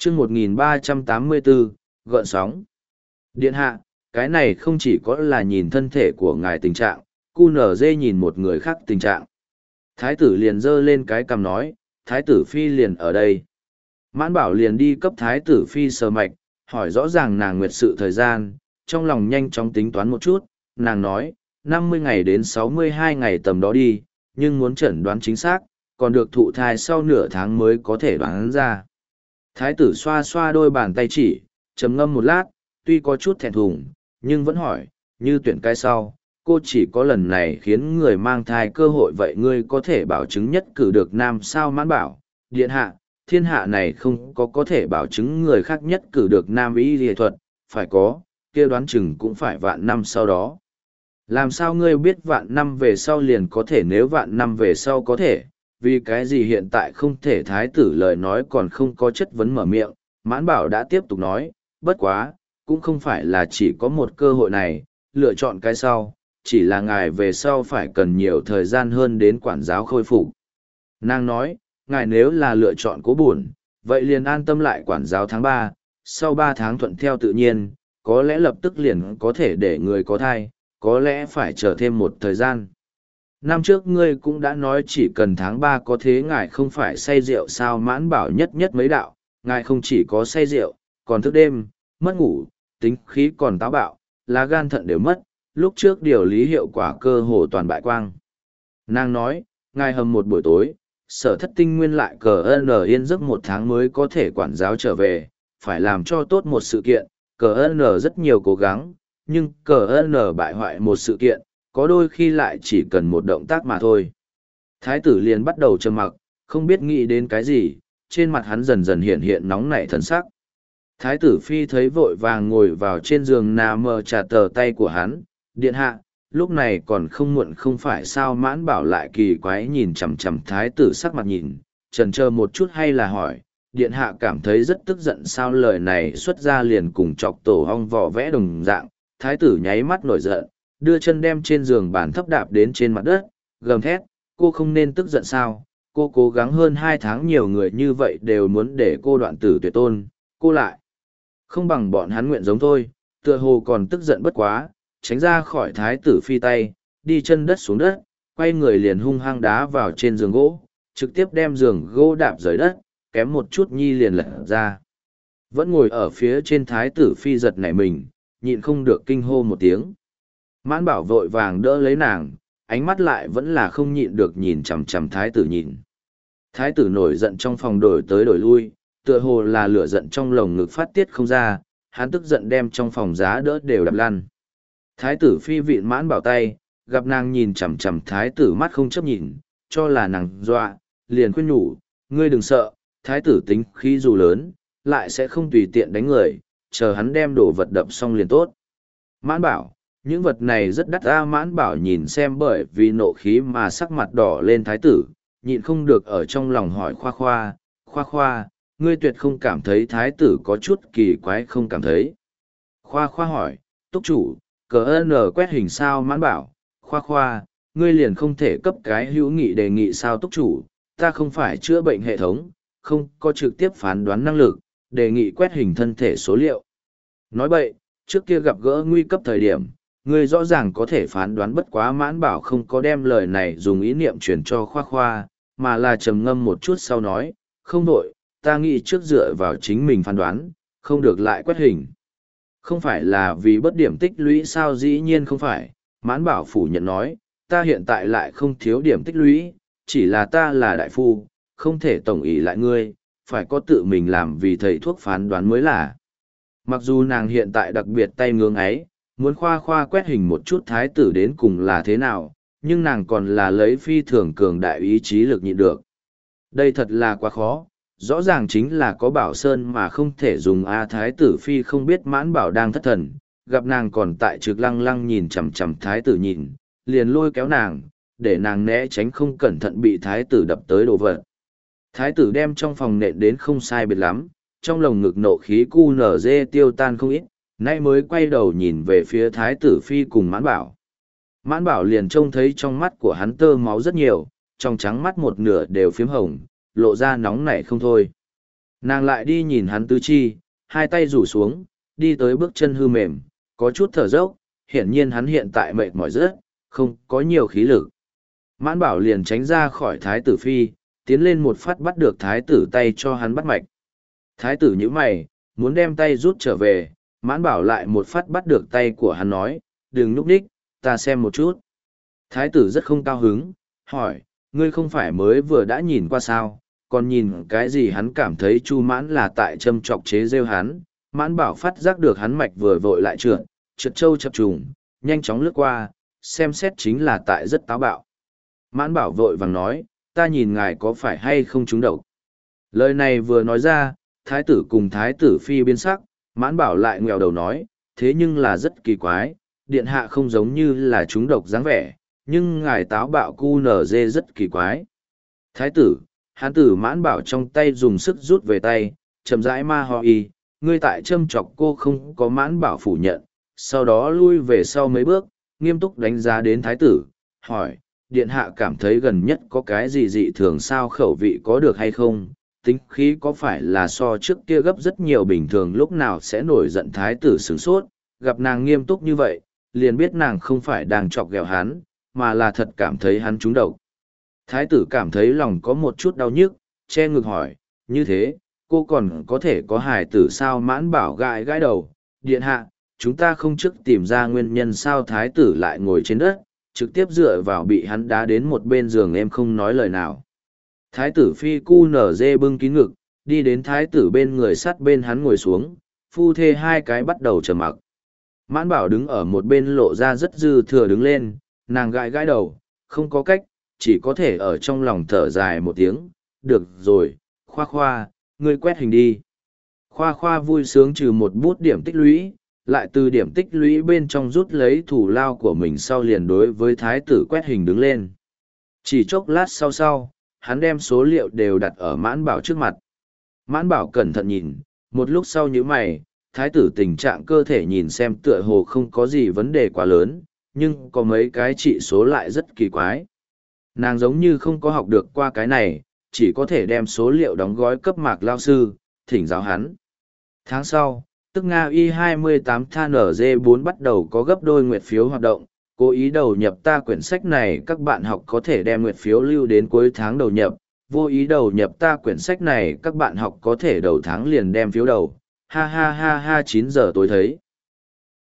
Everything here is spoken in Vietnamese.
chương 1384, gợn sóng. Điện hạ, cái này không chỉ có là nhìn thân thể của ngài tình trạng, QNZ nhìn một người khác tình trạng. Thái tử liền giơ lên cái cằm nói, thái tử phi liền ở đây. Mãn bảo liền đi cấp thái tử phi sờ mạch, hỏi rõ ràng nàng nguyệt sự thời gian, trong lòng nhanh chóng tính toán một chút, nàng nói, 50 ngày đến 62 ngày tầm đó đi, nhưng muốn chẩn đoán chính xác, còn được thụ thai sau nửa tháng mới có thể đoán ra. Thái tử xoa xoa đôi bàn tay chỉ, trầm ngâm một lát, tuy có chút thẹn thùng, nhưng vẫn hỏi, như tuyển cái sau, cô chỉ có lần này khiến người mang thai cơ hội vậy ngươi có thể bảo chứng nhất cử được nam sao? Mãn bảo, điện hạ, thiên hạ này không có thể bảo chứng người khác nhất cử được nam y y thuật, phải có, kia đoán chừng cũng phải vạn năm sau đó. Làm sao ngươi biết vạn năm về sau liền có thể? Nếu vạn năm về sau có thể, vì cái gì hiện tại không thể? Thái tử lời nói còn không có chất vấn mở miệng, Mãn bảo đã tiếp tục nói, bất quá, cũng không phải là chỉ có một cơ hội này, lựa chọn cái sau, chỉ là ngài về sau phải cần nhiều thời gian hơn đến quản giáo khôi phục. Nàng nói, ngài nếu là lựa chọn cố buồn, vậy liền an tâm lại quản giáo tháng 3, sau 3 tháng thuận theo tự nhiên, có lẽ lập tức liền có thể để người có thai, có lẽ phải chờ thêm một thời gian. Năm trước ngươi cũng đã nói chỉ cần tháng 3 có thế, ngài không phải say rượu sao? Mãn bảo nhất nhất mấy đạo, ngài không chỉ có say rượu, còn thức đêm, mất ngủ, tính khí còn táo bạo, lá gan thận đều mất, lúc trước điều lý hiệu quả cơ hồ toàn bại quang. Nàng nói, ngài hầm một buổi tối, sở thất tinh nguyên lại cờ n yên giấc 1 tháng mới có thể quản giáo trở về, phải làm cho tốt một sự kiện, cờ n rất nhiều cố gắng, nhưng cờ n bại hoại một sự kiện, có đôi khi lại chỉ cần một động tác mà thôi. Thái tử liền bắt đầu trầm mặc, không biết nghĩ đến cái gì, trên mặt hắn dần dần hiện hiện nóng nảy thần sắc. Thái tử phi thấy vội vàng ngồi vào trên giường nà mờ trà tờ tay của hắn, điện hạ, lúc này còn không muộn không phải sao? Mãn bảo lại kỳ quái nhìn chằm chằm thái tử sắc mặt nhìn, chần chờ một chút hay là hỏi, điện hạ cảm thấy rất tức giận sao? Lời này xuất ra liền cùng chọc tổ hong vỏ vẽ đồng dạng. Thái tử nháy mắt nổi giận, đưa chân đem trên giường bàn thấp đạp đến trên mặt đất, gầm thét, cô không nên tức giận sao? Cô cố gắng hơn 2 tháng, nhiều người như vậy đều muốn để cô đoạn tử tuyệt tôn, cô lại không bằng bọn hắn nguyện giống thôi. Tựa hồ còn tức giận bất quá, tránh ra khỏi thái tử phi tay, đi chân đất xuống đất, quay người liền hung hăng đá vào trên giường gỗ, trực tiếp đem giường gỗ đạp rời đất, kém một chút nhi liền lật ra. Vẫn ngồi ở phía trên thái tử phi giật nảy mình, nhịn không được kinh hô một tiếng. Mãn bảo vội vàng đỡ lấy nàng, ánh mắt lại vẫn là không nhịn được nhìn chằm chằm thái tử nhìn. Thái tử nổi giận trong phòng đổi tới đổi lui, tựa hồ là lửa giận trong lồng ngực phát tiết không ra, hắn tức giận đem trong phòng giá đỡ đều đập lăn. Thái tử phi vịn mãn bảo tay, gặp nàng nhìn chằm chằm thái tử mắt không chấp nhìn, cho là nàng dọa, liền khuyên nhủ, ngươi đừng sợ, thái tử tính khí dù lớn, lại sẽ không tùy tiện đánh người, chờ hắn đem đồ vật đập xong liền tốt. Mãn bảo, những vật này rất đắt a. Mãn bảo nhìn xem bởi vì nộ khí mà sắc mặt đỏ lên thái tử, nhịn không được ở trong lòng hỏi khoa khoa, ngươi tuyệt không cảm thấy thái tử có chút kỳ quái không? Cảm thấy. Khoa khoa hỏi, túc chủ, cờ n quét hình sao? Mãn bảo, khoa, ngươi liền không thể cấp cái hữu nghị đề nghị sao? Túc chủ, ta không phải chữa bệnh hệ thống, không có trực tiếp phán đoán năng lực, đề nghị quét hình thân thể số liệu. Nói bậy, trước kia gặp gỡ nguy cấp thời điểm, ngươi rõ ràng có thể phán đoán, bất quá. Mãn bảo không có đem lời này dùng ý niệm truyền cho khoa, mà là trầm ngâm một chút sau nói, không đổi, ta nghĩ trước dựa vào chính mình phán đoán, không được lại quét hình. Không phải là vì bất điểm tích lũy sao? Dĩ nhiên không phải. Mãn bảo phủ nhận nói, ta hiện tại lại không thiếu điểm tích lũy, chỉ là ta là đại phu, không thể tổng ý lại ngươi, phải có tự mình làm vì thầy thuốc phán đoán mới là. Mặc dù nàng hiện tại đặc biệt tay ngưỡng ấy, muốn khoa quét hình một chút thái tử đến cùng là thế nào, nhưng nàng còn là lấy phi thường cường đại ý chí lực nhịn được. Đây thật là quá khó, rõ ràng chính là có bảo sơn mà không thể dùng a. Thái tử phi không biết mãn bảo đang thất thần, gặp nàng còn tại trực lăng lăng nhìn chằm chằm thái tử nhìn, liền lôi kéo nàng, để nàng né tránh không cẩn thận bị thái tử đập tới đồ vật. Thái tử đem trong phòng nện đến không sai biệt lắm, trong lồng ngực nộ khí cu nở dê tiêu tan không ít, nay mới quay đầu nhìn về phía thái tử phi cùng mãn bảo. Mãn bảo liền trông thấy trong mắt của hắn tơ máu rất nhiều, trong trắng mắt một nửa đều phiếm hồng, lộ ra nóng nảy không thôi. Nàng lại đi nhìn hắn tứ chi, hai tay rủ xuống, đi tới bước chân hư mềm, có chút thở dốc, hiển nhiên hắn hiện tại mệt mỏi rất, không có nhiều khí lực. Mãn bảo liền tránh ra khỏi thái tử phi, tiến lên một phát bắt được thái tử tay cho hắn bắt mạch. Thái tử nhíu mày, muốn đem tay rút trở về, mãn bảo lại một phát bắt được tay của hắn nói, đừng núp đích, ta xem một chút. Thái tử rất không cao hứng, hỏi, ngươi không phải mới vừa đã nhìn qua sao, còn nhìn cái gì? Hắn cảm thấy Chu Mãn là tại châm chọc chế rêu hắn. Mãn bảo phát giác được hắn mạch vừa vội lại trượt trâu chập trùng, nhanh chóng lướt qua, xem xét chính là tại rất táo bạo. Mãn bảo vội vàng nói, ta nhìn ngài có phải hay không trúng độc. Lời này vừa nói ra, thái tử cùng thái tử phi biến sắc, mãn bảo lại nghèo đầu nói, thế nhưng là rất kỳ quái, điện hạ không giống như là trúng độc dáng vẻ, nhưng ngài táo bạo cu nở dê rất kỳ quái. Thái tử, hán tử mãn bảo trong tay dùng sức rút về tay, chậm rãi ma ho y, ngươi tại châm chọc cô không có. Mãn bảo phủ nhận, sau đó lui về sau mấy bước, nghiêm túc đánh giá đến thái tử, hỏi, điện hạ cảm thấy gần nhất có cái gì dị thường sao, khẩu vị có được hay không, tính khí có phải là so trước kia gấp rất nhiều, bình thường lúc nào sẽ nổi giận. Thái tử sửng sốt, gặp nàng nghiêm túc như vậy, liền biết nàng không phải đang chọc ghẹo hắn, mà là thật cảm thấy hắn trúng độc. Thái tử cảm thấy lòng có một chút đau nhức, che ngực hỏi, như thế, cô còn có thể có hài tử sao? Mãn bảo gãi gãi đầu, điện hạ, chúng ta không trước tìm ra nguyên nhân sao? Thái tử lại ngồi trên đất, trực tiếp dựa vào bị hắn đá đến một bên giường, em không nói lời nào. Thái tử phi cu nở dê bưng kín ngực, đi đến thái tử bên người, sát bên hắn ngồi xuống, phu thê hai cái bắt đầu trầm mặc. Mãn bảo đứng ở một bên lộ ra rất dư thừa đứng lên, nàng gãi gãi đầu, không có cách, chỉ có thể ở trong lòng thở dài một tiếng, được rồi, khoa khoa, ngươi quét hình đi. Khoa khoa vui sướng trừ một bút điểm tích lũy, lại từ điểm tích lũy bên trong rút lấy thủ lao của mình, sau liền đối với thái tử quét hình đứng lên. Chỉ chốc lát sau, hắn đem số liệu đều đặt ở mãn bảo trước mặt. Mãn bảo cẩn thận nhìn, một lúc sau nhíu mày, thái tử tình trạng cơ thể nhìn xem tựa hồ không có gì vấn đề quá lớn, nhưng có mấy cái trị số lại rất kỳ quái. Nàng giống như không có học được qua cái này, chỉ có thể đem số liệu đóng gói cấp Mạc lao sư, thỉnh giáo hắn. Tháng sau, tức Nga Y28 THNZ4 bắt đầu có gấp đôi nguyệt phiếu hoạt động, cố ý đầu nhập ta quyển sách này, các bạn học có thể đem nguyệt phiếu lưu đến cuối tháng đầu nhập, vô ý đầu nhập ta quyển sách này, các bạn học có thể đầu tháng liền đem phiếu đầu. Ha ha ha ha, 9 giờ tối thấy.